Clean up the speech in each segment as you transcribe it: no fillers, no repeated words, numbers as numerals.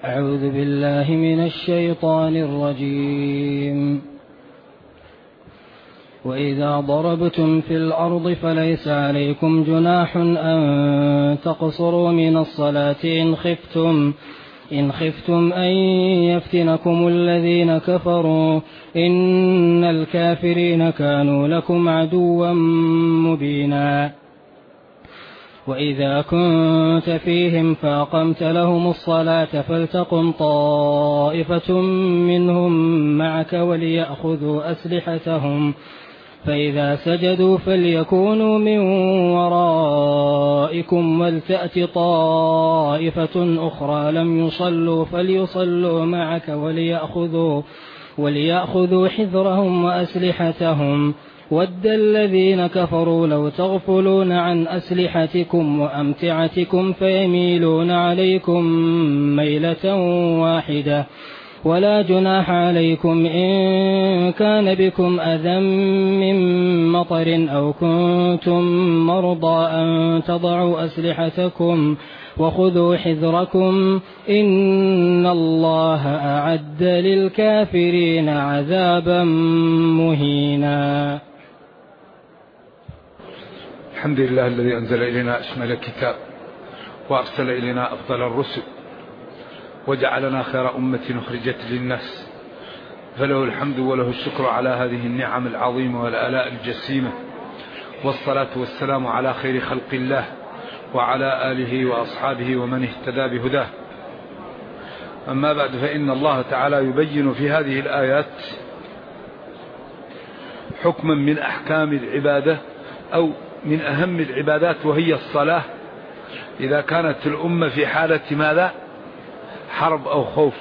أعوذ بالله من الشيطان الرجيم. وإذا ضربتم في الأرض فليس عليكم جناح أن تقصروا من الصلاة إن خفتم أن يفتنكم الذين كفروا إن الكافرين كانوا لكم عدوا مبينا. وإذا كنت فيهم فأقمت لهم الصلاة فلتقم طائفة منهم معك وليأخذوا أسلحتهم فإذا سجدوا فليكونوا من ورائكم ولتأت طائفة أخرى لم يصلوا فليصلوا معك وليأخذوا حذرهم وأسلحتهم. ود الذين كفروا لو تغفلون عن أسلحتكم وأمتعتكم فيميلون عليكم ميلة واحدة. ولا جناح عليكم إن كان بكم أذى من مطر أو كنتم مرضى أن تضعوا أسلحتكم وخذوا حذركم إن الله أعد للكافرين عذابا مهينا. الحمد لله الذي أنزل إلينا أشمل الكتاب وأرسل إلينا أفضل الرسل وجعلنا خير أمة أخرجت للناس، فله الحمد وله الشكر على هذه النعم العظيمة والآلاء الجسيمة، والصلاة والسلام على خير خلق الله وعلى آله وأصحابه ومن اهتدى بهداه. أما بعد، فإن الله تعالى يبين في هذه الآيات حكما من أحكام العبادة أو من أهم العبادات، وهي الصلاة، إذا كانت الأمة في حالة ماذا؟ حرب أو خوف.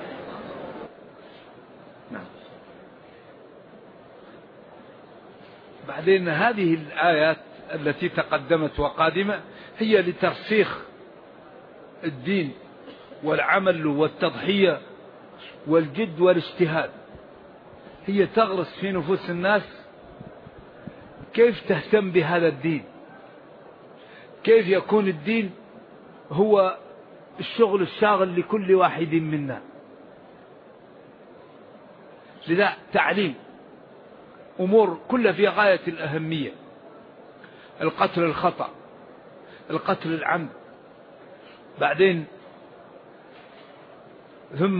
بعدين هذه الآيات التي تقدمت وقادمة هي لترسيخ الدين والعمل والتضحية والجد والاجتهاد، هي تغرس في نفوس الناس كيف تهتم بهذا الدين، كيف يكون الدين هو الشغل الشاغل لكل واحد منا. لذا تعليم أمور كلها في غاية الأهمية: القتل الخطأ، القتل العمد، بعدين ثم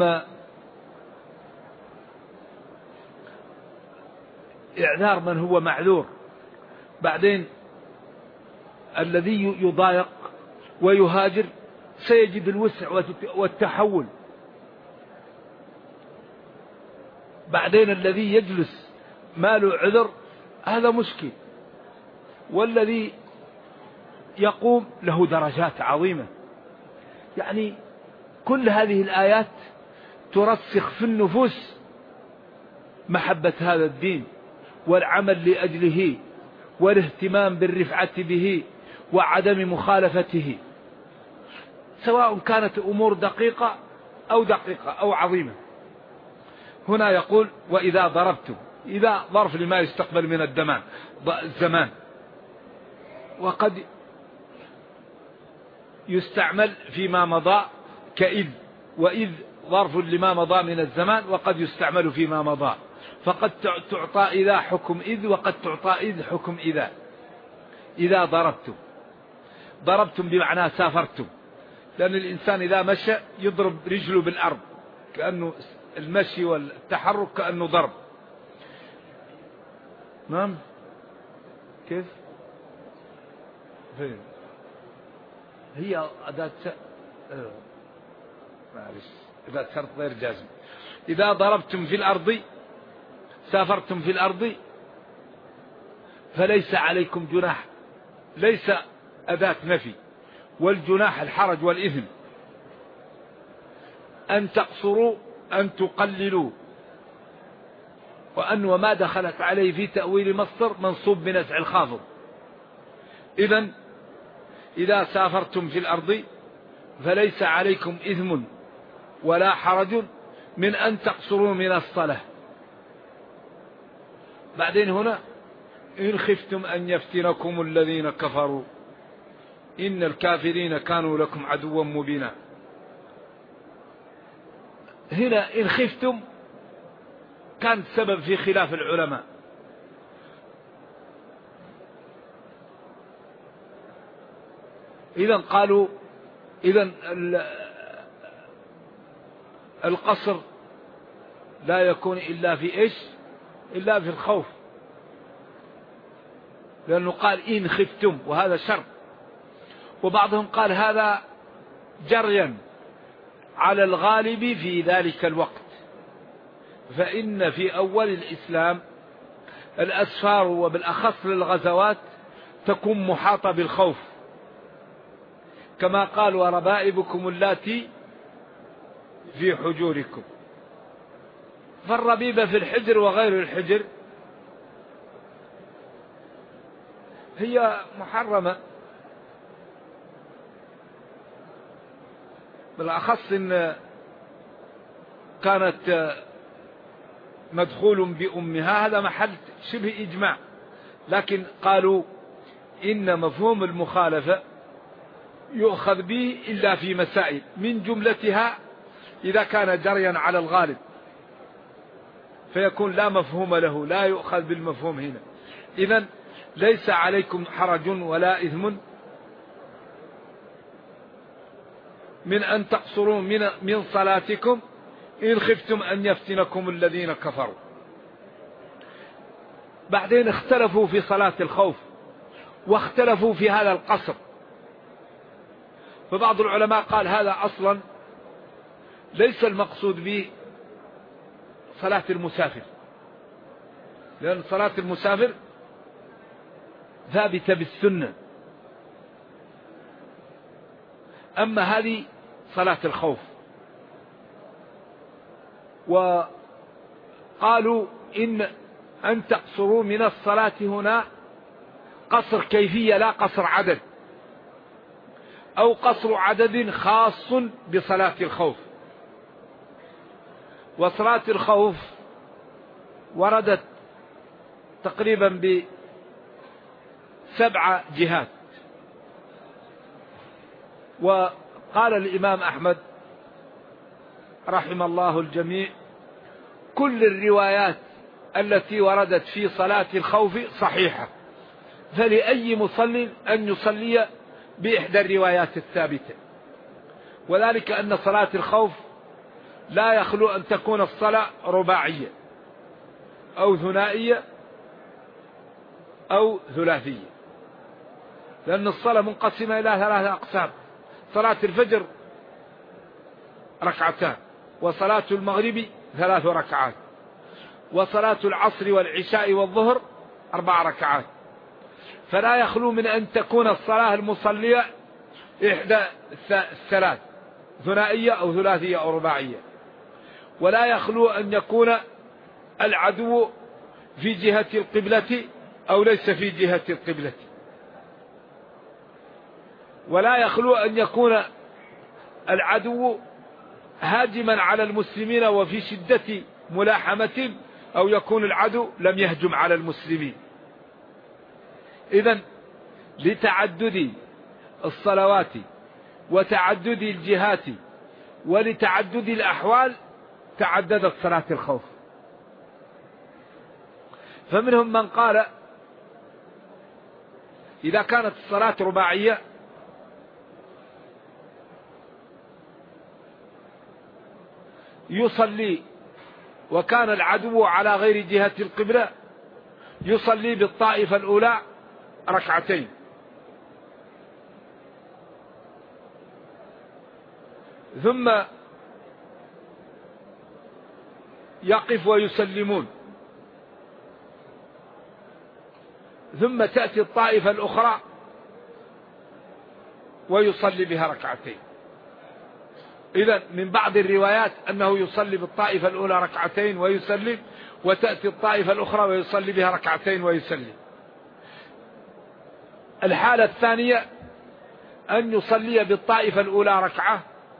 إعذار من هو معذور، بعدين الذي يضايق ويهاجر سيجد الوسع والتحول، بعدين الذي يجلس ما له عذر هذا مشكل، والذي يقوم له درجات عظيمة. يعني كل هذه الآيات ترسخ في النفوس محبة هذا الدين والعمل لأجله والاهتمام بالرفعة به وعدم مخالفته، سواء كانت أمور دقيقة أو عظيمة. هنا يقول: وإذا ضربتم، إذا ظرف لما يستقبل من الزمان، وقد يستعمل فيما مضى كإذ، وإذ ظرف لما مضى من الزمان، وقد يستعمل فيما مضى، فقد تعطى إذا حكم إذ، وقد تعطى إذ حكم إذا. إذا ضربتم بمعنى سافرتم، لأن الإنسان إذا مشى يضرب رجله بالأرض، كأنه المشي والتحرك كأنه ضرب. نعم، كيف؟ فين هي أداة معلش، أداة شرط غير جازم. إذا ضربتم في الأرض، سافرتم في الأرض، فليس عليكم جناح، ليس أداة نفي، والجناح الحرج والإثم، أن تقصروا، أن تقللوا، وما دخلت عليه في تأويل مصدر منصوب بنزع الخافض. إذن إذا سافرتم في الأرض فليس عليكم إثم ولا حرج من أن تقصروا من الصلاة. بعدين هنا: إن خفتم أن يفتنكم الذين كفروا إن الكافرين كانوا لكم عدوا مبينا. هنا إن خفتم كان سبب في خلاف العلماء. إذن قالوا إذن القصر لا يكون إلا في إيش؟ إلا في الخوف، لأنه قال إن خفتم وهذا شر. وبعضهم قال هذا جريا على الغالب في ذلك الوقت، فإن في أول الإسلام الأسفار وبالأخص للغزوات تكون محاطة بالخوف، كما قال وربائبكم اللاتي في حجوركم. فالربيبة في الحجر وغير الحجر هي محرمة، بالأخص إن كانت مدخول بأمها، هذا محل شبه إجماع. لكن قالوا إن مفهوم المخالفة يؤخذ به إلا في مسائل، من جملتها إذا كان جريا على الغالب فيكون لا مفهوم له، لا يؤخذ بالمفهوم هنا. إذن ليس عليكم حرج ولا إثم من أن تقصروا من صلاتكم إن خفتم أن يفتنكم الذين كفروا. بعدين اختلفوا في صلاة الخوف واختلفوا في هذا القصر. فبعض العلماء قال هذا أصلا ليس المقصود به صلاة المسافر، لأن صلاة المسافر ثابتة بالسنة، أما هذه صلاة الخوف. وقالوا إن أن تقصروا من الصلاة هنا قصر كيفية لا قصر عدد، أو قصر عدد خاص بصلاة الخوف. وصلاة الخوف وردت تقريبا ب7 جهات. وقال الإمام أحمد رحم الله الجميع كل الروايات التي وردت في صلاة الخوف صحيحة، فلأي مصل أن يصلي بإحدى الروايات الثابتة. وذلك أن صلاة الخوف لا يخلو أن تكون الصلاة رباعية أو ثنائية أو ثلاثية، لأن الصلاة منقسمة إلى 3 أقسام: صلاة الفجر 2 وصلاة المغرب 3 ركعات، وصلاة العصر والعشاء والظهر 4 ركعات. فلا يخلو من أن تكون الصلاة المصلية إحدى الثلاث: ثنائية أو ثلاثية أو رباعية. ولا يخلو أن يكون العدو في جهة القبلة أو ليس في جهة القبلة. ولا يخلو أن يكون العدو هاجما على المسلمين وفي شدة ملاحمة، أو يكون العدو لم يهجم على المسلمين. إذن لتعدد الصلوات وتعدد الجهات ولتعدد الأحوال تعددت صلاة الخوف. فمنهم من قال إذا كانت الصلاة رباعية يصلي وكان العدو على غير جهة القبلة يصلي بالطائفة الأولى 2 ثم يقف ويسلمون، ثم تأتي الطائفة الأخرى ويصلي بها 2. إذن من بعض الروايات أنه يصلي بالطائفة الأولى 2 ويسلم، وتأتي الطائفة الأخرى ويصلي بها 2 ويسلم. الحالة الثانية أن يصلي بالطائفة الأولى 1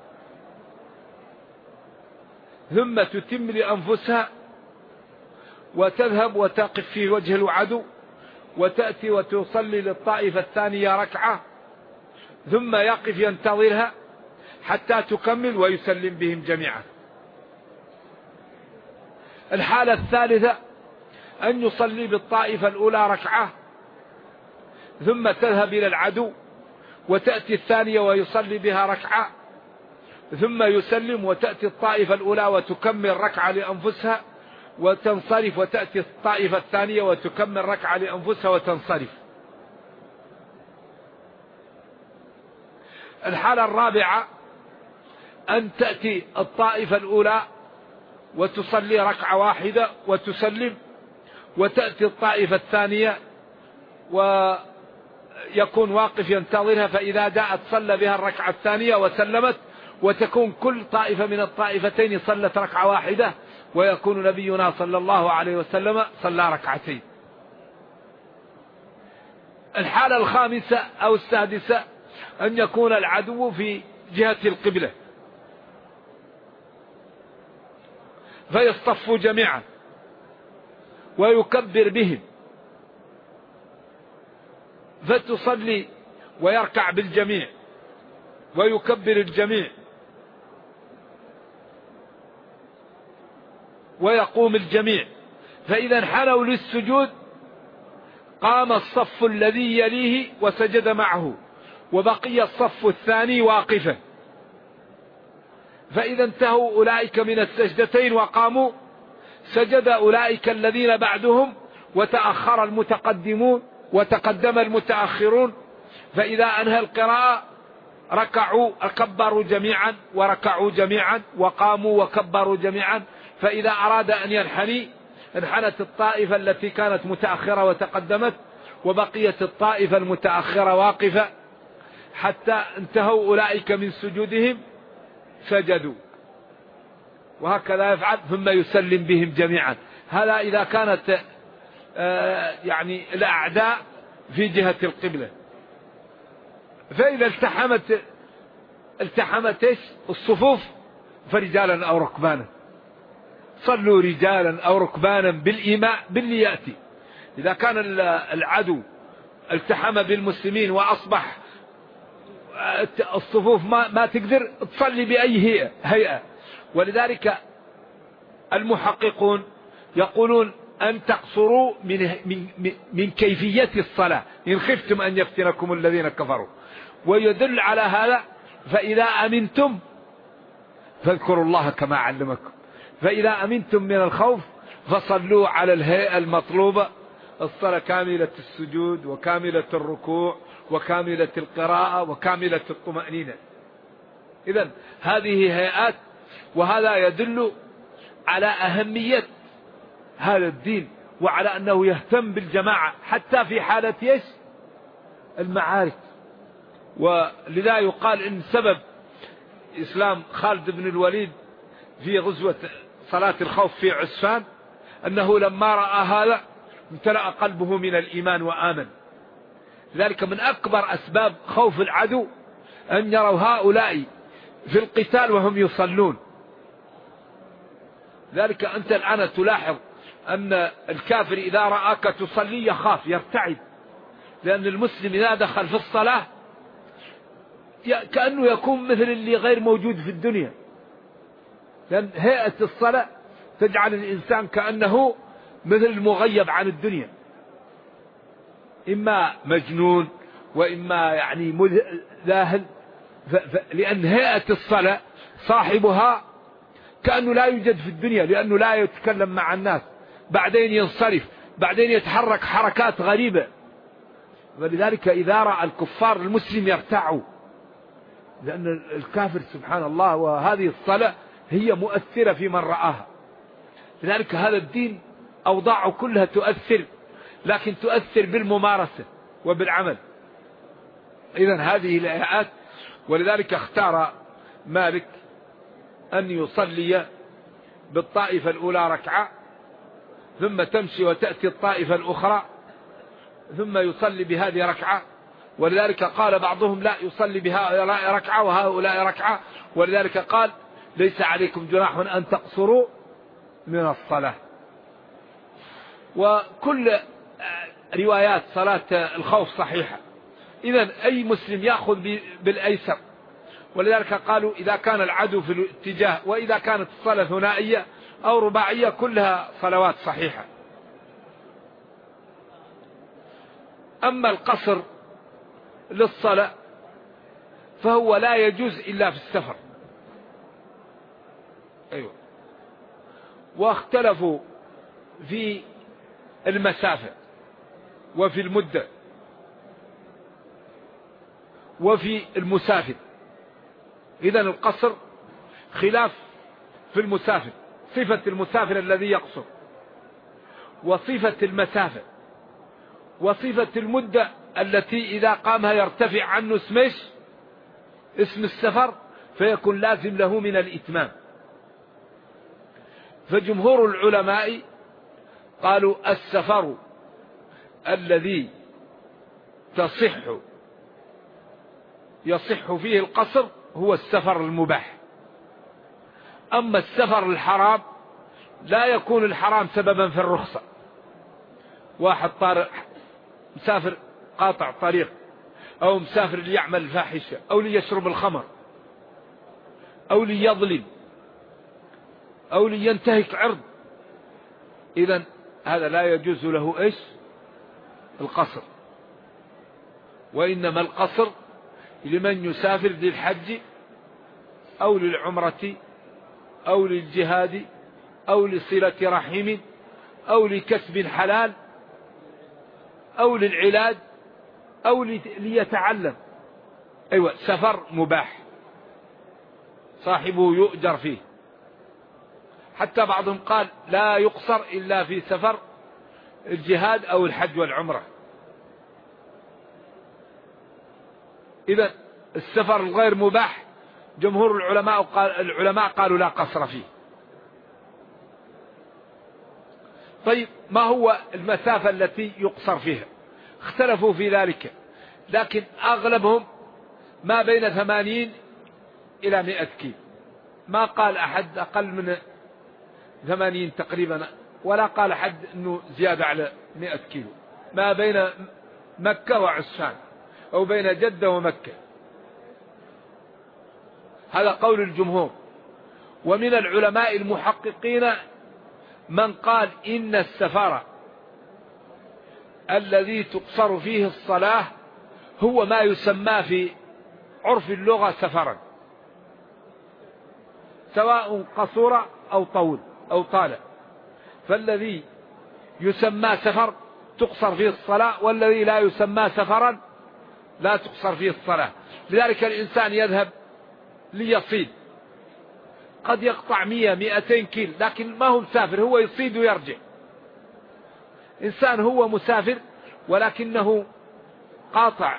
ثم تتم لأنفسها وتذهب وتقف في وجه العدو، وتأتي وتصلي للطائفة الثانية 1 ثم يقف ينتظرها حتى تكمل ويسلم بهم جميعا. الحالة الثالثة أن يصلي بالطائفة الأولى ركعة ثم تذهب إلى العدو وتأتي الثانية ويصلي بها ركعة ثم يسلم وتأتي الطائفة الأولى وتكمل ركعة لأنفسها وتنصرف وتأتي الطائفة الثانية وتكمل ركعة لأنفسها وتنصرف. الحالة الرابعة أن تأتي الطائفة الأولى وتصلي ركعة واحدة وتسلم وتأتي الطائفة الثانية ويكون واقف ينتظرها، فإذا جاءت صلى بها الركعة الثانية وسلمت، وتكون كل طائفة من الطائفتين صلت ركعة واحدة، ويكون نبينا صلى الله عليه وسلم صلى ركعتين. الحالة الخامسة أو السادسة أن يكون العدو في جهة القبلة فيصطفوا جميعا ويكبر بهم فتصلي ويركع بالجميع ويكبر الجميع ويقوم الجميع، فإذا انحنوا للسجود قام الصف الذي يليه وسجد معه وبقي الصف الثاني واقفا، فإذا انتهوا أولئك من السجدتين وقاموا سجد أولئك الذين بعدهم وتأخر المتقدمون وتقدم المتأخرون، فإذا أنهى القراءة ركعوا كبروا جميعا وركعوا جميعا وقاموا وكبروا جميعا، فإذا أراد أن ينحني انحنت الطائفة التي كانت متأخرة وتقدمت وبقيت الطائفة المتأخرة واقفة حتى انتهوا أولئك من سجودهم سجدوا، وهكذا يفعل ثم يسلم بهم جميعا. هذا إذا كانت يعني الأعداء في جهة القبلة. فإذا التحمت الصفوف فرجالا أو ركبانا صلوا رجالا أو ركبانا بالإيماء باللي يأتي. إذا كان العدو التحم بالمسلمين وأصبح الصفوف ما تقدر تصلي بأي هيئة، ولذلك المحققون يقولون أن تقصروا من كيفية الصلاة إن خفتم أن يفتنكم الذين كفروا، ويدل على هذا فإذا أمنتم فاذكروا الله كما علمكم، فإذا أمنتم من الخوف فصلوا على الهيئة المطلوبة، الصلاة كاملة السجود وكاملة الركوع وكاملة القراءة وكاملة الطمأنينة. إذن هذه هيئات، وهذا يدل على أهمية هذا الدين وعلى أنه يهتم بالجماعة حتى في حالة المعارك. ولذا يقال إن سبب إسلام خالد بن الوليد في غزوة صلاة الخوف في عسفان أنه لما رأى هذا امتلأ قلبه من الإيمان وآمن. ذلك من أكبر أسباب خوف العدو أن يروا هؤلاء في القتال وهم يصلون. ذلك أنت الآن تلاحظ أن الكافر إذا رآك تصلي يخاف يرتعب، لأن المسلم إذا دخل في الصلاة كأنه يكون مثل اللي غير موجود في الدنيا، لأن هيئة الصلاة تجعل الإنسان كأنه مثل المغيب عن الدنيا، إما مجنون وإما يعني ذاهل، لأن هيئة الصلاة صاحبها كأنه لا يوجد في الدنيا، لأنه لا يتكلم مع الناس، بعدين ينصرف، بعدين يتحرك حركات غريبة. ولذلك إذا رأى الكفار المسلم يرتعوا، لأن الكافر سبحان الله وهذه الصلاة هي مؤثرة في من رآها. لذلك هذا الدين أوضاعه كلها تؤثر، لكن تؤثر بالممارسة وبالعمل. إذن هذه الآيات، ولذلك اختار مالك أن يصلي بالطائفة الأولى ركعة ثم تمشي وتأتي الطائفة الأخرى ثم يصلي بهذه ركعة، ولذلك قال بعضهم لا يصلي بهؤلاء ركعة وهؤلاء ركعة، ولذلك قال ليس عليكم جناح أن تقصروا من الصلاة. وكل روايات صلاة الخوف صحيحة، إذن أي مسلم يأخذ بالأيسر. ولذلك قالوا إذا كان العدو في الاتجاه وإذا كانت الصلاة ثنائية أو رباعية كلها صلوات صحيحة. أما القصر للصلاة فهو لا يجوز إلا في السفر. أيوة. واختلفوا في المسافة وفي المدة وفي المسافر. إذن القصر خلاف في المسافر، صفة المسافر الذي يقصر، وصفة المسافة، وصفة المدة التي إذا قامها يرتفع عنه اسم السفر فيكون لازم له من الإتمام. فجمهور العلماء قالوا السفر الذي يصح فيه القصر هو السفر المباح. أما السفر الحرام لا يكون الحرام سببا في الرخصة. واحد مسافر قاطع طريق، أو مسافر ليعمل الفاحشة، أو ليشرب الخمر، أو ليظلم، أو لينتهك عرض، إذن هذا لا يجوز له القصر. وإنما القصر لمن يسافر للحج أو للعمرة أو للجهاد أو لصلة رحم أو لكسب حلال أو للعلاج أو ليتعلم. أيوة، سفر مباح صاحبه يؤجر فيه. حتى بعضهم قال لا يقصر إلا في سفر الجهاد أو الحج والعمرة. إذا السفر الغير مباح جمهور العلماء قالوا لا قصر فيه. طيب، ما هو المسافة التي يقصر فيها؟ اختلفوا في ذلك، لكن أغلبهم ما بين 80 إلى 100 كيلو. ما قال أحد أقل من 80 تقريبا، ولا قال أحد أنه زيادة على 100 كيلو، ما بين مكة وعسفان أو بين جدة ومكة. هذا قول الجمهور. ومن العلماء المحققين من قال إن السفر الذي تقصر فيه الصلاة هو ما يسمى في عرف اللغة سفرا، سواء قصر أو طول أو طال. فالذي يسمى سفر تقصر فيه الصلاة، والذي لا يسمى سفرا لا تقصر فيه الصلاة. لذلك الإنسان يذهب ليصيد، قد يقطع 100-200 كيل، لكن ما هو مسافر، هو يصيد ويرجع. إنسان هو مسافر ولكنه قاطع،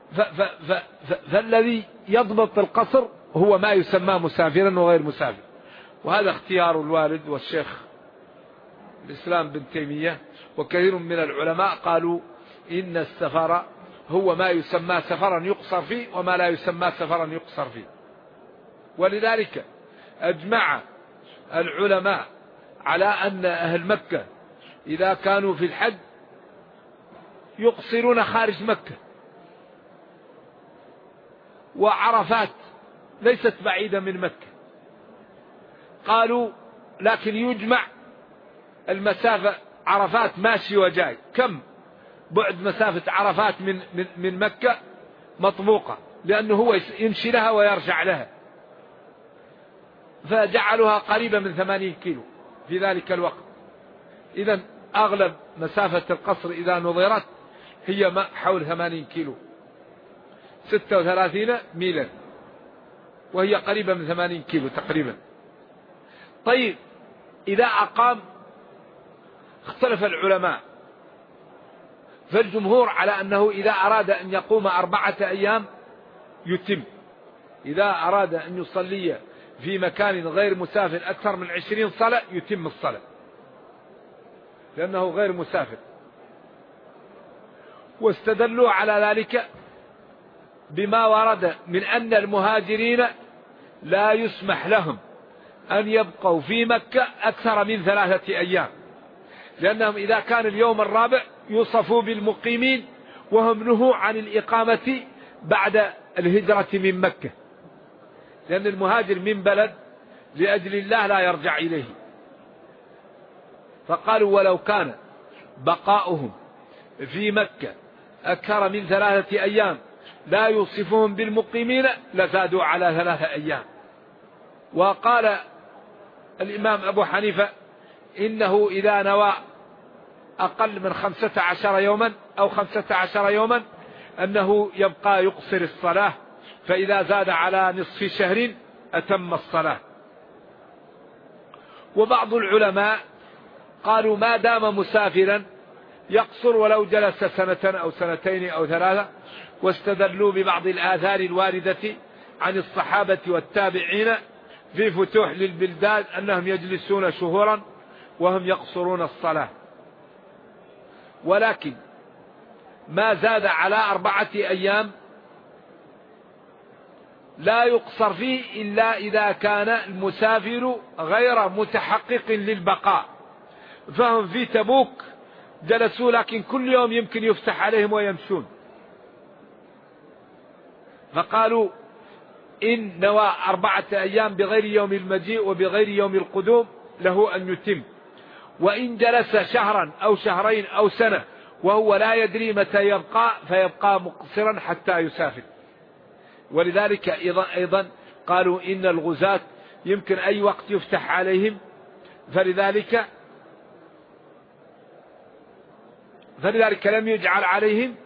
فالذي يضبط القصر هو ما يسمى مسافرا وغير مسافر. وهذا اختيار الوالد والشيخ الإسلام بن تيمية وكثير من العلماء قالوا إن السفر هو ما يسمى سفرا يقصر فيه وما لا يسمى سفرا يقصر فيه. ولذلك أجمع العلماء على أن أهل مكة إذا كانوا في الحج يقصرون خارج مكة، وعرفات ليست بعيدة من مكة. قالوا لكن يجمع المسافة، عرفات ماشي وجاي، كم بعد مسافة عرفات من مكة مطبوقة، لأنه هو يمشي لها ويرجع لها، فجعلوها قريبة من 80 كيلو في ذلك الوقت. إذن أغلب مسافة القصر إذا نظرت هي حول 80 كيلو، 36 ميلا، وهي قريبة من 80 كيلو تقريبا. طيب، إذا أقام اختلف العلماء، فالجمهور على أنه إذا أراد أن يقوم 4 أيام يتم. إذا أراد أن يصلي في مكان غير مسافر أكثر من 20 صلاة يتم الصلاة، لأنه غير مسافر. واستدلوا على ذلك بما ورد من أن المهاجرين لا يسمح لهم أن يبقوا في مكة أكثر من 3 أيام، لأنهم إذا كان اليوم الرابع يوصفوا بالمقيمين، وهم نهوا عن الإقامة بعد الهجرة من مكة، لأن المهاجر من بلد لأجل الله لا يرجع إليه، فقالوا ولو كان بقاؤهم في مكة أكثر من 3 أيام لا يوصفهم بالمقيمين لزادوا على 3 أيام. وقال الإمام أبو حنيفة إنه إذا نوى أقل من 15 يوما أو 15 يوما أنه يبقى يقصر الصلاة، فإذا زاد على نصف شهر أتم الصلاة. وبعض العلماء قالوا ما دام مسافرا يقصر ولو جلس 1 أو 2 أو 3، واستدلوا ببعض الآثار الواردة عن الصحابة والتابعين في فتوح للبلدان أنهم يجلسون شهورا وهم يقصرون الصلاة. ولكن ما زاد على 4 أيام لا يقصر فيه إلا إذا كان المسافر غير متحقق للبقاء، فهم في تبوك جلسوا لكن كل يوم يمكن يفتح عليهم ويمشون، فقالوا إن نوى 4 أيام بغير يوم المجيء وبغير يوم القدوم له أن يتم. وإن جلس شهرا أو 2 أو 1 سنة وهو لا يدري متى يبقى فيبقى مقصرا حتى يسافر. ولذلك أيضا قالوا إن الغزاة يمكن أي وقت يفتح عليهم، فلذلك لم يجعل عليهم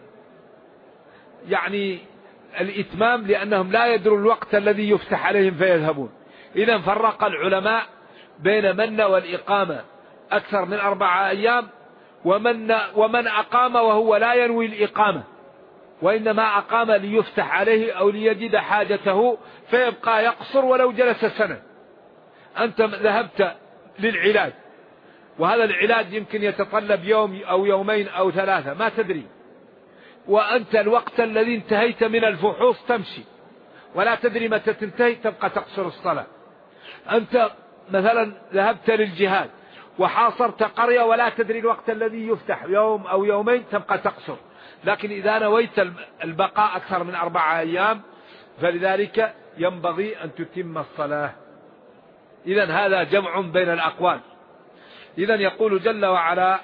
يعني الإتمام، لأنهم لا يدروا الوقت الذي يفتح عليهم فيذهبون. إذا فرق العلماء بين من نوى الإقامة أكثر من 4 أيام ومن أقام وهو لا ينوي الإقامة، وإنما أقام ليفتح عليه أو ليجد حاجته فيبقى يقصر ولو جلس 1 سنة. أنت ذهبت للعلاج، وهذا العلاج يمكن يتطلب يوم أو يومين أو 3 ما تدري، وأنت الوقت الذي انتهيت من الفحوص تمشي ولا تدري متى تنتهي، تبقى تقصر الصلاة. أنت مثلا ذهبت للجهاد وحاصرت قرية ولا تدري الوقت الذي يفتح يوم أو يومين، تبقى تقصر. لكن إذا نويت البقاء أكثر من 4 أيام فلذلك ينبغي أن تتم الصلاة. إذا هذا جمع بين الأقوال. إذا يقول جل وعلا: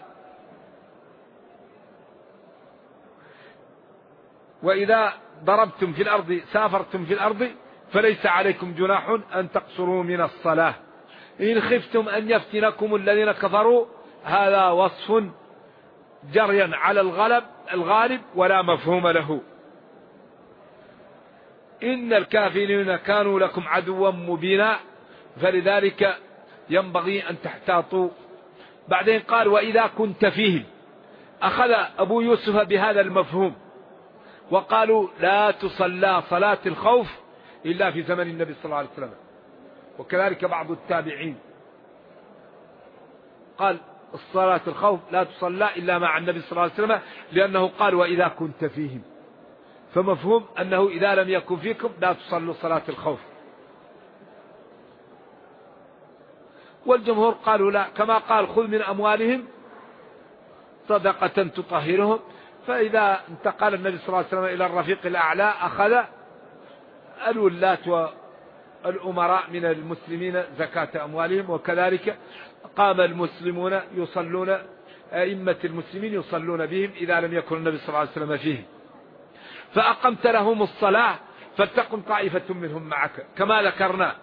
وإذا ضربتم في الأرض سافرتم في الأرض فليس عليكم جناح أن تقصروا من الصلاة إن خفتم أن يفتنكم الذين كفروا. هذا وصف جريا على الغالب ولا مفهوم له. إن الكافرين كانوا لكم عدوا مبينا، فلذلك ينبغي أن تحتاطوا. بعدين قال: وإذا كنت فيهم. أخذ أبو يوسف بهذا المفهوم وقالوا: لا تصلى صلاة الخوف إلا في زمن النبي صلى الله عليه وسلم. وكذلك بعض التابعين قال: الصلاة الخوف لا تصلى إلا مع النبي صلى الله عليه وسلم، لأنه قال: وإذا كنت فيهم، فمفهوم أنه إذا لم يكن فيكم لا تصلوا صلاة الخوف. والجمهور قالوا لا، كما قال: خذ من أموالهم صدقة تطهرهم. فإذا انتقل النبي صلى الله عليه وسلم إلى الرفيق الأعلى أخذ الولاة والأمراء من المسلمين زكاة أموالهم. وكذلك قام المسلمون يصلون، أئمة المسلمين يصلون بهم إذا لم يكن النبي صلى الله عليه وسلم فيهم. فأقمت لهم الصلاة فلتقم طائفة منهم معك كما ذكرنا،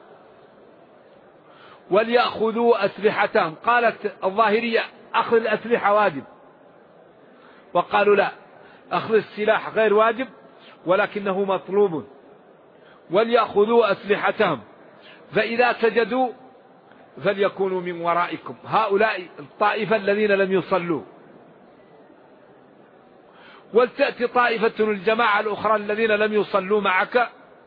وليأخذوا أسلحتهم. قالت الظاهرية: أخذ الأسلحة واجب، وقالوا لا، أخذ السلاح غير واجب ولكنه مطلوب. وليأخذوا أسلحتهم فإذا سجدوا فليكونوا من ورائكم. هؤلاء الطائفة الذين لم يصلوا. ولتأتي طائفة الجماعة الأخرى الذين لم يصلوا معك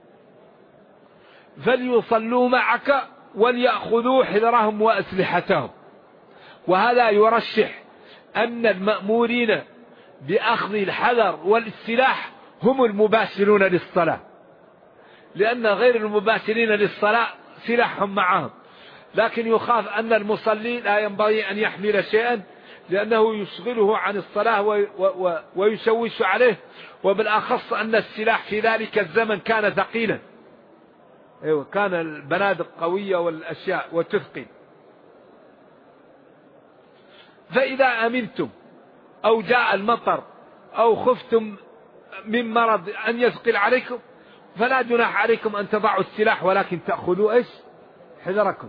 فليصلوا معك وليأخذوا حذرهم وأسلحتهم. وهذا يرشح أن المأمورين بأخذ الحذر والسلاح هم المباشرون للصلاة، لأن غير المباشرين للصلاة سلاحهم معهم، لكن يخاف أن المصلي لا ينبغي أن يحمل شيئا لأنه يشغله عن الصلاة ويشوش عليه. وبالأخص أن السلاح في ذلك الزمن كان ثقيلا، كان البنادق قوية والأشياء وتثقل. فإذا أمنتم أو جاء المطر أو خفتم من مرض أن يثقل عليكم فلا جناح عليكم أن تضعوا السلاح، ولكن تأخذوا إيش؟ حذركم.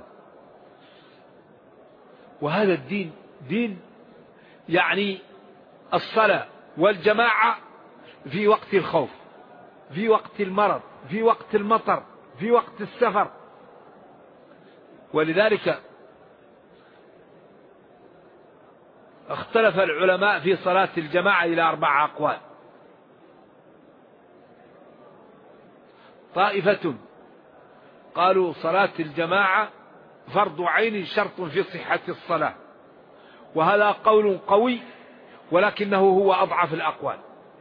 وهذا الدين دين يعني الصلاة والجماعة في وقت الخوف، في وقت المرض، في وقت المطر، في وقت السفر. ولذلك اختلف العلماء في صلاة الجماعة إلى 4 أقوال. طائفة قالوا صلاة الجماعة فرض عين شرط في صحة الصلاة، وهذا قول قوي ولكنه هو أضعف الأقوال.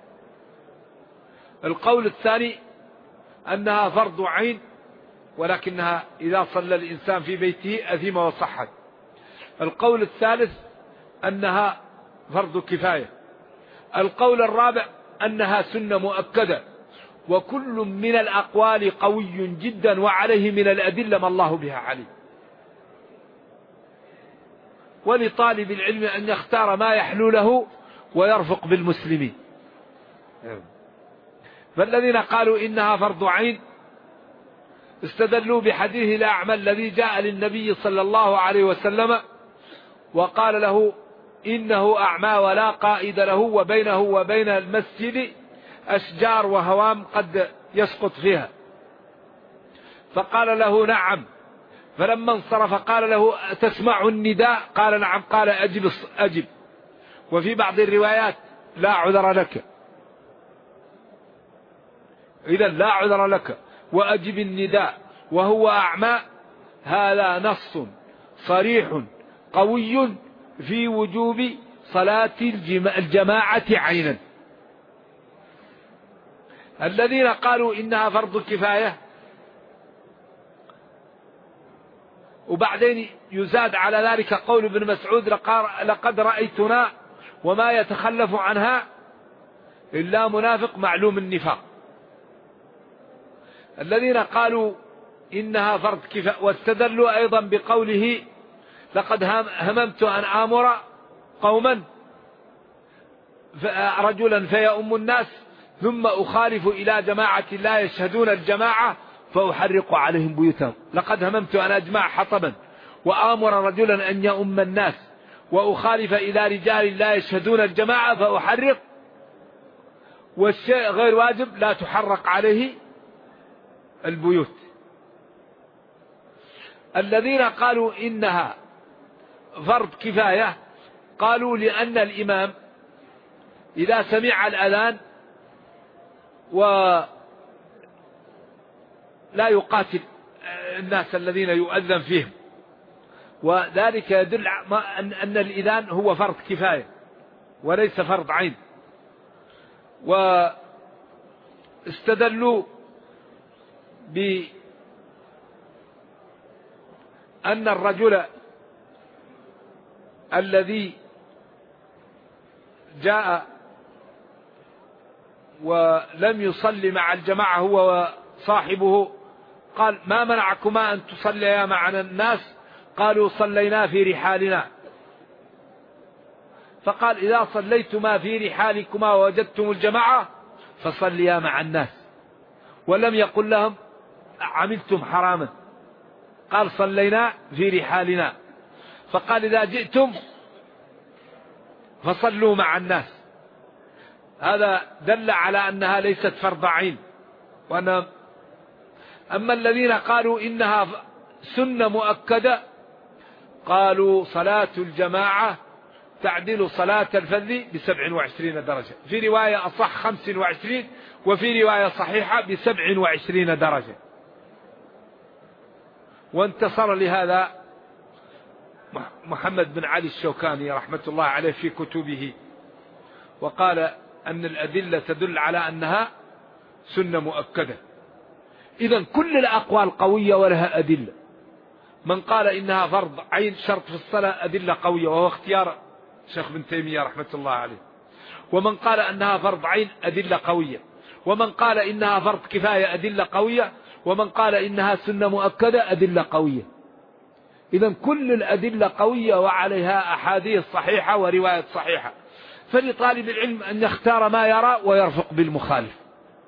القول الثاني أنها فرض عين ولكنها إذا صلى الإنسان في بيته أثم وصحت. القول الثالث أنها فرض كفاية. القول الرابع أنها سنة مؤكدة. وكل من الأقوال قوي جدا وعليه من الأدلة ما الله بها عليم. ولطالب العلم أن يختار ما يحلو له ويرفق بالمسلمين. فالذين قالوا إنها فرض عين استدلوا بحديث الأعمى الذي جاء للنبي صلى الله عليه وسلم وقال له إنه أعمى ولا قائد له وبينه وبين المسجد أشجار وهوام قد يسقط فيها، فقال له نعم. فلما انصرف قال له تسمع النداء؟ قال نعم. قال أجب. وفي بعض الروايات لا عذر لك. إذا لا عذر لك وأجب النداء وهو أعمى، هذا نص صريح قوي في وجوب صلاة الجماعة عينا. الذين قالوا إنها فرض كفاية وبعدين يزاد على ذلك قول ابن مسعود لقد رأيتنا وما يتخلف عنها إلا منافق معلوم النفاق. الذين قالوا إنها فرض كفاية واستدلوا أيضا بقوله لقد هممت أن آمر قوما رجلا فيؤم الناس ثم أخالف إلى جماعة لا يشهدون الجماعة فأحرق عليهم بيوتهم. لقد هممت أن أجمع حطبا وآمر رجلا أن يؤم الناس وأخالف إلى رجال لا يشهدون الجماعة فأحرق، والشيء غير واجب لا تحرق عليه البيوت. الذين قالوا إنها فرض كفاية قالوا لأن الإمام إذا سمع الأذان ولا يقاتل الناس الذين يؤذن فيهم، وذلك يدل أن الإذان هو فرض كفاية وليس فرض عين. واستدلوا بأن الرجل الذي جاء ولم يصلي مع الجماعة هو وصاحبه قال ما منعكما أن تصليا معنا الناس؟ قالوا صلينا في رحالنا. فقال إذا صليتما في رحالكما ووجدتم الجماعة فصليا مع الناس، ولم يقل لهم عملتم حراما، قال صلينا في رحالنا. فقال إذا جئتم فصلوا مع الناس. هذا دل على أنها ليست فرض عين. أما الذين قالوا إنها سنة مؤكدة قالوا صلاة الجماعة تعدل صلاة الفذ ب27 درجة، في رواية أصح 25 وفي رواية صحيحة ب27 درجة. وانتصر لهذا محمد بن علي الشوكاني رحمة الله عليه في كتبه، وقال أن الأدلة تدل على أنها سنة مؤكدة. إذن كل الأقوال قوية ولها أدلة. من قال إنها فرض عين شرط في الصلاة أدلة قوية وهو اختيار شيخ ابن تيمية رحمة الله عليه. ومن قال أنها فرض عين أدلة قوية. ومن قال إنها فرض كفاية أدلة قوية. ومن قال إنها سنة مؤكدة أدلة قوية. إذن كل الأدلة قوية وعليها أحاديث صحيحة ورواية صحيحة، فلطالب العلم أن يختار ما يرى ويرفق بالمخالف.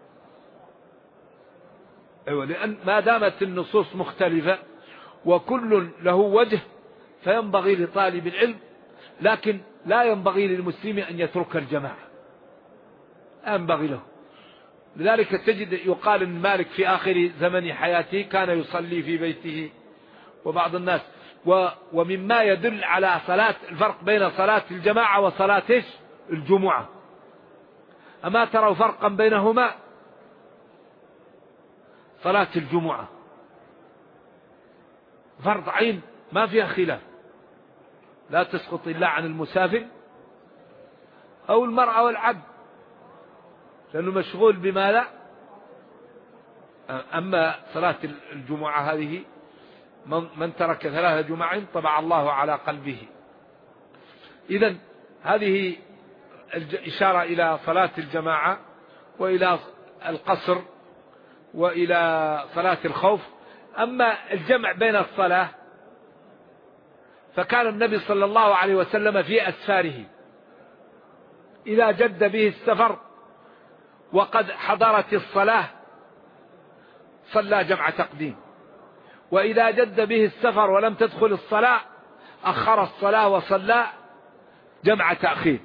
أيوة، لأن ما دامت النصوص مختلفة وكل له وجه فينبغي لطالب العلم، لكن لا ينبغي للمسلم أن يترك الجماعة، لا ينبغي له. لذلك تجد يقال أن مالك في آخر زمن حياته كان يصلي في بيته وبعض الناس، ومما يدل على الفرق بين صلاة الجماعة وصلاة الجمعة. أما تروا فرقا بينهما؟ صلاة الجمعة فرض عين ما فيها خلاف، لا تسقط إلا عن المسافر أو المرأة والعبد، لأنه مشغول بما لا. أما صلاة الجمعة هذه من ترك 3 جمع طبع الله على قلبه. إذن هذه إشارة إلى صلاة الجماعة وإلى القصر وإلى صلاة الخوف. أما الجمع بين الصلاة فكان النبي صلى الله عليه وسلم في أسفاره إذا جد به السفر وقد حضرت الصلاة صلى جمع تقديم، وإذا جد به السفر ولم تدخل الصلاة أخر الصلاة وصلى جمع تأخير.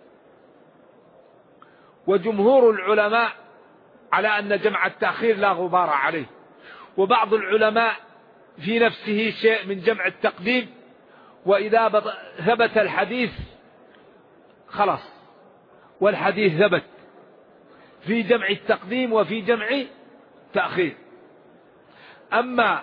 وجمهور العلماء على أن جمع التأخير لا غبار عليه، وبعض العلماء في نفسه شيء من جمع التقديم، وإذا ثبت الحديث خلاص، والحديث ثبت في جمع التقديم وفي جمع تأخير. أما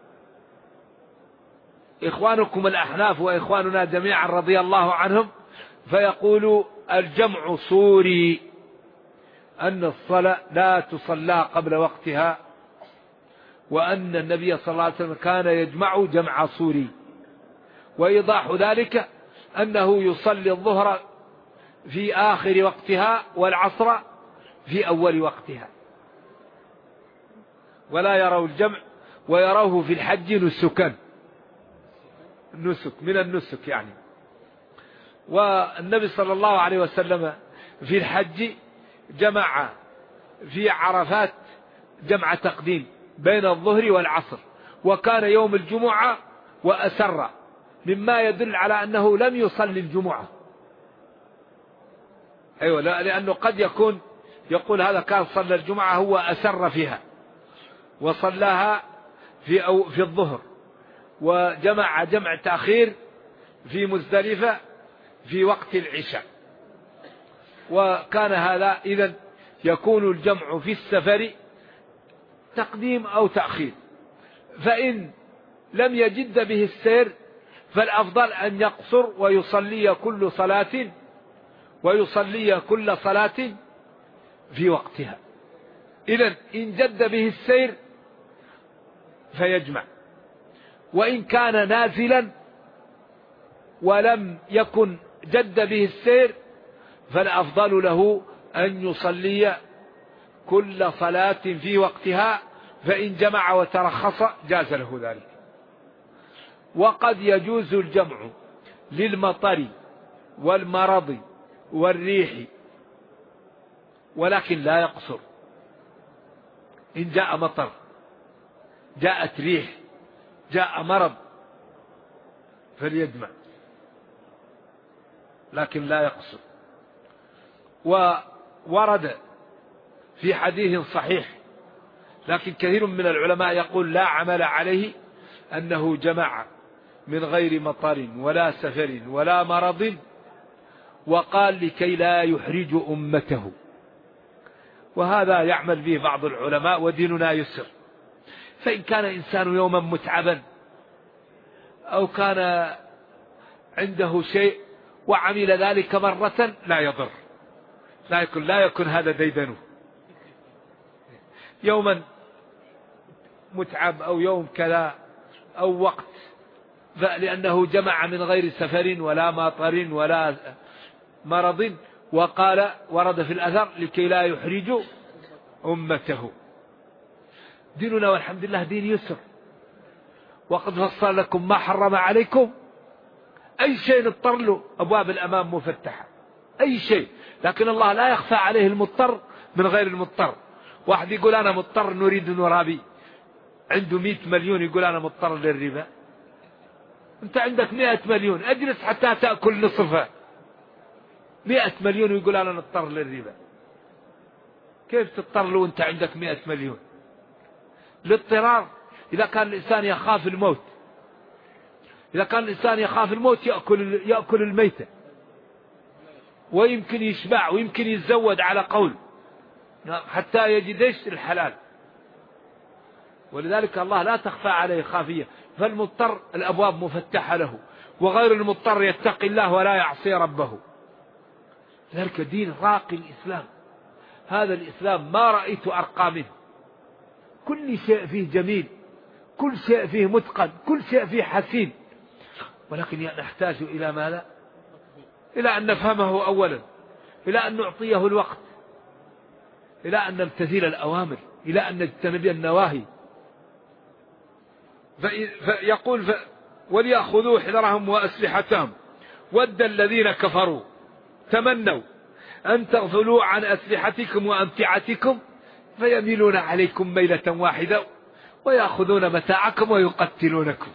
إخوانكم الأحناف وإخواننا جميعا رضي الله عنهم فيقول الجمع صوري، أن الصلاة لا تصلى قبل وقتها، وأن النبي صلى الله عليه وسلم كان يجمع جمع صوري. وإيضاح ذلك أنه يصلي الظهر في آخر وقتها والعصر في أول وقتها، ولا يروا الجمع، ويروه في الحج نسكا، نسك من النسك يعني. والنبي صلى الله عليه وسلم في الحج جمع في عرفات جمع تقديم بين الظهر والعصر، وكان يوم الجمعة وأسر، مما يدل على أنه لم يصلي الجمعة. أيوة، لأنه قد يكون يقول هذا كان صلى الجمعة هو أسر فيها وصلاها في الظهر، وجمع جمع تأخير في مزدلفة في وقت العشاء. وكان هذا إذن يكون الجمع في السفر تقديم أو تأخير. فإن لم يجد به السير فالأفضل أن يقصر ويصلي كل صلاة في وقتها. إذن إن جد به السير فيجمع، وإن كان نازلا ولم يكن جد به السير فالأفضل له أن يصلي كل صلاة في وقتها، فإن جمع وترخص جاز له ذلك. وقد يجوز الجمع للمطر والمرض والريح، ولكن لا يقصر. إن جاء مطر، جاءت ريح، جاء مرض فليجمع، لكن لا يقصر. وورد في حديث صحيح، لكن كثير من العلماء يقول لا عمل عليه، أنه جمع من غير مطر ولا سفر ولا مرض، وقال لكي لا يحرج أمته. وهذا يعمل به بعض العلماء، وديننا يسر. فإن كان إنسان يوما متعبا أو كان عنده شيء وعمل ذلك مرة لا يضر، لا يكون هذا ديدنه. يوما متعب أو يوم كذا أو وقت، لأنه جمع من غير سفر ولا مطر ولا مرض، وقال ورد في الأثر لكي لا يحرج أمته. ديننا والحمد لله دين يسر، وقد فصل لكم ما حرم عليكم. أي شيء نضطر له أبواب الأمام مفتحة، أي شيء، لكن الله لا يخفى عليه المضطر من غير المضطر. واحد يقول أنا مضطر نريد نرابي، عنده 100 مليون يقول أنا مضطر للربا. أنت عندك 100 مليون، أجلس حتى تأكل نصفه. 100 مليون ويقول أنا مضطر للربا، كيف تضطر له وأنت عندك 100 مليون؟ الاضطرار إذا كان الإنسان يخاف الموت، إذا كان الإنسان يخاف الموت يأكل الميتة، ويمكن يشبع ويمكن يتزود على قول حتى يجد الحلال. ولذلك الله لا تخفى عليه خافية. فالمضطر الأبواب مفتحة له، وغير المضطر يتقي الله ولا يعصي ربه. ذلك دين راقي الإسلام. هذا الإسلام ما رأيت أرقى منه. كل شيء فيه جميل، كل شيء فيه متقن، كل شيء فيه حسين. ولكن نحتاج إلى ماذا؟ إلى أن نفهمه أولا، إلى أن نعطيه الوقت، إلى أن نمتثل الأوامر، إلى أن نجتنب النواهي. فيقول وليأخذوا حذرهم وأسلحتهم ود الذين كفروا تمنوا أن تغفلوا عن أسلحتكم وأمتعتكم فيميلون عليكم ميلة واحدة ويأخذون متاعكم ويقتلونكم.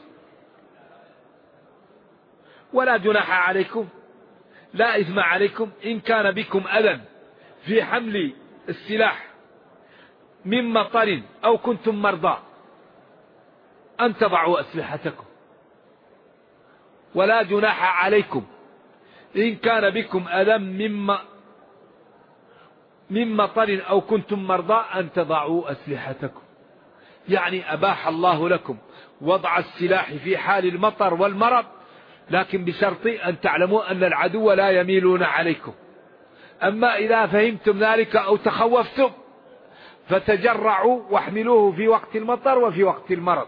ولا جناح عليكم، لا إثم عليكم إن كان بكم أذى في حمل السلاح من مطر أو كنتم مرضى أن تضعوا أسلحتكم. ولا جناح عليكم إن كان بكم أذى من مطر أو كنتم مرضى أن تضعوا أسلحتكم. يعني أباح الله لكم وضع السلاح في حال المطر والمرض، لكن بشرط أن تعلموا أن العدو لا يميلون عليكم. أما إذا فهمتم ذلك أو تخوفتم فتجرعوا واحملوه في وقت المطر وفي وقت المرض.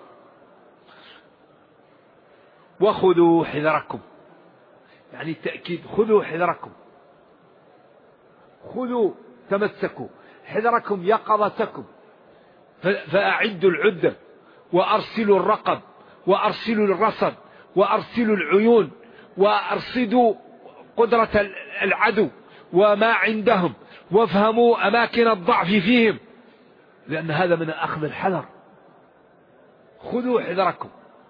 وخذوا حذركم، يعني التأكيد، خذوا حذركم، خذوا تمسكوا حذركم يقظتكم. فأعدوا العدة وأرسلوا الرقب وأرسلوا الرصد وأرسلوا العيون وأرصدوا قدرة العدو وما عندهم، وافهموا أماكن الضعف فيهم، لأن هذا من أخذ الحذر. خذوا حذركم.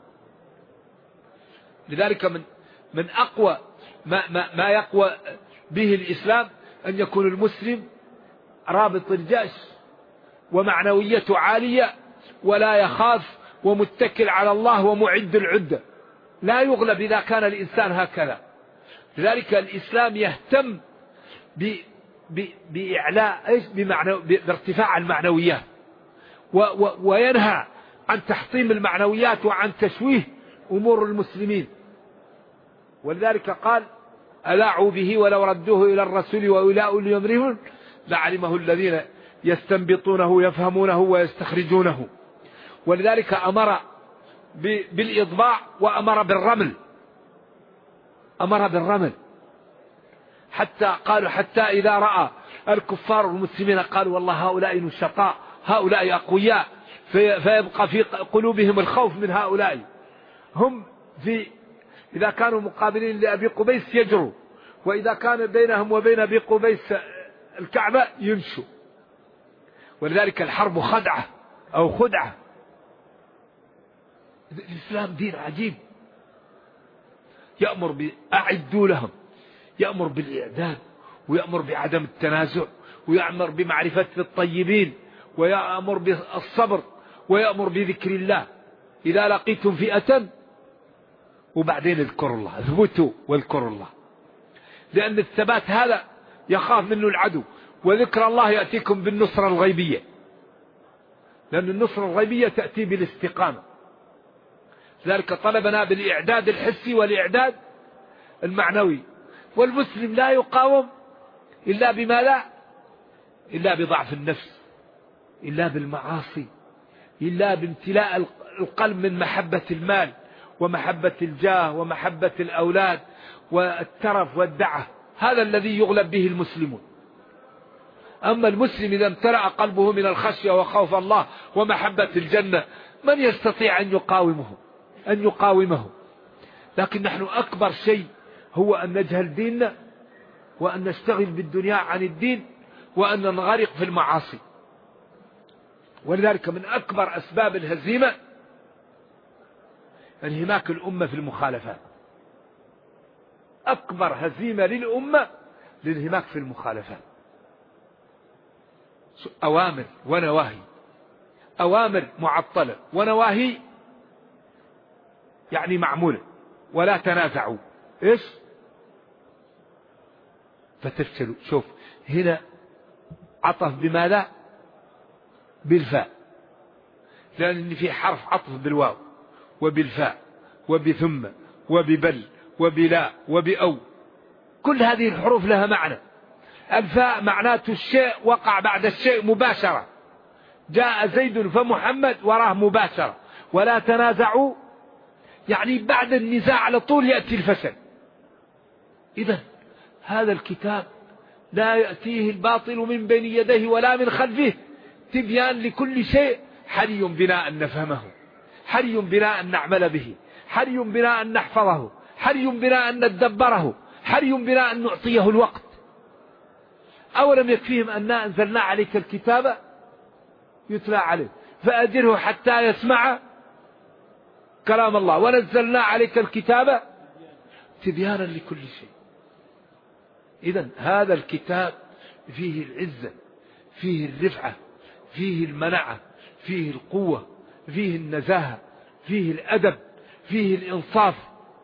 لذلك من أقوى ما يقوى به الإسلام أن يكون المسلم رابط الجأش ومعنويته عالية ولا يخاف ومتكل على الله ومعد العدة، لا يغلب إذا كان الإنسان هكذا. لذلك الإسلام يهتم بإعلاء بارتفاع المعنويات، وينهى عن تحطيم المعنويات وعن تشويه أمور المسلمين. ولذلك قال ألاعوا به ولو ردوه إلى الرسول وإلى أولي أمرهم لعلمه الذين يستنبطونه يفهمونه ويستخرجونه. ولذلك أمر بالإضباع وأمر بالرمل، أمر بالرمل، حتى قالوا حتى إذا رأى الكفار والمسلمين قالوا والله هؤلاء نشطاء، هؤلاء أقوياء، فيبقى في قلوبهم الخوف من هؤلاء. هم إذا كانوا مقابلين لأبي قبيس يجروا، وإذا كان بينهم وبين أبي قبيس الكعبة يمشوا. ولذلك الحرب خدعة أو خدعة. الإسلام دين عجيب، يأمر أعدوا لهم، يأمر بالإعداد، ويأمر بعدم التنازع، ويأمر بمعرفة الطيبين، ويأمر بالصبر، ويأمر بذكر الله إذا لقيتم فئة، وبعدين اذكروا الله، اثبتوا واذكروا الله، لأن الثبات هذا يخاف منه العدو، وذكر الله يأتيكم بالنصرة الغيبية، لأن النصرة الغيبية تأتي بالاستقامة. ذلك طلبنا بالإعداد الحسي والإعداد المعنوي. والمسلم لا يقاوم إلا بما لا، إلا بضعف النفس، إلا بالمعاصي، إلا بامتلاء القلب من محبة المال ومحبة الجاه ومحبة الأولاد والترف والدعة. هذا الذي يغلب به المسلمون. أما المسلم إذا امتلأ قلبه من الخشية وخوف الله ومحبة الجنة من يستطيع أن يقاومه؟ أن يقاومه. لكن نحن أكبر شيء هو أن نجهل ديننا، وأن نشتغل بالدنيا عن الدين، وأن ننغرق في المعاصي. ولذلك من أكبر أسباب الهزيمة انهماك الأمة في المخالفات. أكبر هزيمة للأمة الانهماك في المخالفات. أوامر ونواهي، أوامر معطلة ونواهي يعني معمولة، ولا تنازعوا إيش فتفشلوا. شوف هنا عطف بماذا؟ بالفاء، لأن في حرف عطف بالواو وبالفاء وبثم وببل وبلا وبأو، كل هذه الحروف لها معنى. الفاء معناته الشيء وقع بعد الشيء مباشرة، جاء زيد فمحمد وراه مباشرة. ولا تنازعوا يعني بعد النزاع على طول يأتي الفشل. إذن هذا الكتاب لا يأتيه الباطل من بين يديه ولا من خلفه، تبيان لكل شيء. حري بنا أن نفهمه، حري بنا أن نعمل به، حري بنا أن نحفظه، حري بنا أن ندبره، حري بنا أن نعطيه الوقت. أولم يكفيهم أننا أنزلنا عليك الكتاب يتلى عليه فأجره حتى يسمع كلام الله، ونزلنا عليك الكتاب تبيانا لكل شيء. إذن هذا الكتاب فيه العزة، فيه الرفعة، فيه المنعة، فيه القوة، فيه النزاهة، فيه الأدب، فيه الإنصاف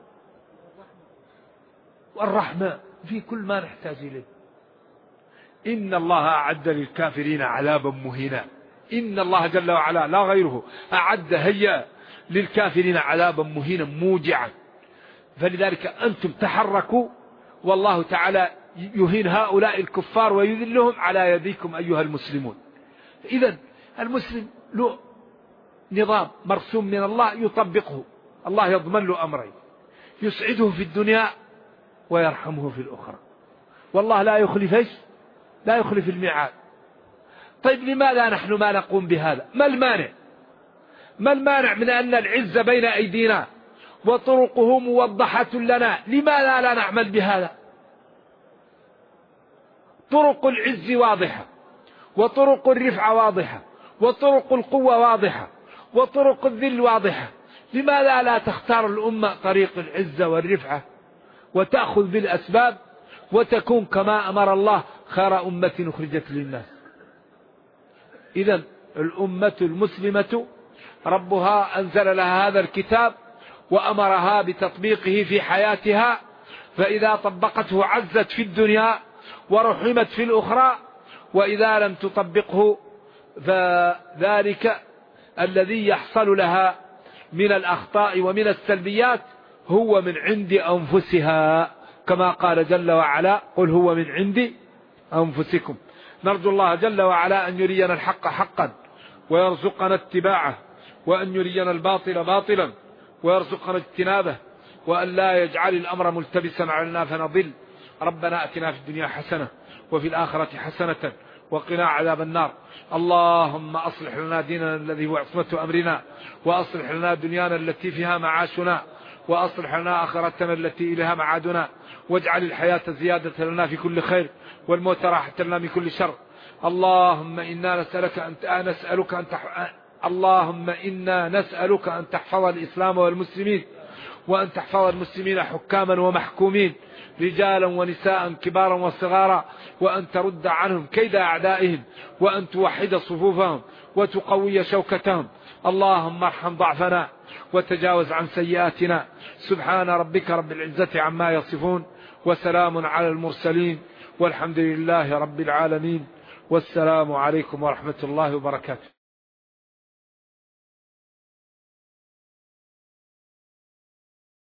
والرحمة، فيه كل ما نحتاج إليه. إن الله أعد للكافرين عذابا مهينا. إن الله جل وعلا لا غيره أعد هيا للكافرين عذابا مهينا موجعا. فلذلك أنتم تحركوا، والله تعالى يهين هؤلاء الكفار ويذلهم على يديكم أيها المسلمون. إذن المسلم له نظام مرسوم من الله يطبقه، الله يضمن له أمرين: يسعده في الدنيا ويرحمه في الأخرى. والله لا يخلف لا يخلف الميعاد. طيب لماذا نحن ما نقوم بهذا؟ ما المانع؟ ما المانع من أن العز بين أيدينا وطرقه موضحة لنا؟ لماذا لا نعمل بهذا؟ طرق العز واضحة، وطرق الرفعة واضحة، وطرق القوة واضحة، وطرق الذل واضحة. لماذا لا تختار الأمة طريق العزة والرفعة وتأخذ بالأسباب وتكون كما أمر الله خير أمة أخرجت للناس؟ إذن الأمة المسلمة ربها أنزل لها هذا الكتاب وأمرها بتطبيقه في حياتها، فإذا طبقته عزت في الدنيا ورحمت في الأخرى، وإذا لم تطبقه فذلك الذي يحصل لها من الأخطاء ومن السلبيات هو من عند أنفسها، كما قال جل وعلا: قل هو من عند أنفسكم. نرجو الله جل وعلا أن يرينا الحق حقا ويرزقنا اتباعه، وأن يرينا الباطل باطلا ويرزقنا اجتنابه، وأن لا يجعل الأمر ملتبسا علينا فنضل. ربنا أتنا في الدنيا حسنة وفي الآخرة حسنة وقنا عذاب النار. اللهم أصلح لنا ديننا الذي هو عصمة أمرنا، وأصلح لنا دنيانا التي فيها معاشنا، وأصلح لنا آخرتنا التي إليها معادنا، واجعل الحياة زيادة لنا في كل خير والموت راحة لنا من كل شر. اللهم إنا نسألك أن تحفظ الإسلام والمسلمين، وأن تحفظ المسلمين حكاما ومحكومين، رجالا ونساء كبارا وصغارا، وأن ترد عنهم كيد أعدائهم، وأن توحد صفوفهم وتقوي شوكتهم. اللهم ارحم ضعفنا وتجاوز عن سيئاتنا. سبحان ربك رب العزة عما يصفون، وسلام على المرسلين، والحمد لله رب العالمين، والسلام عليكم ورحمة الله وبركاته.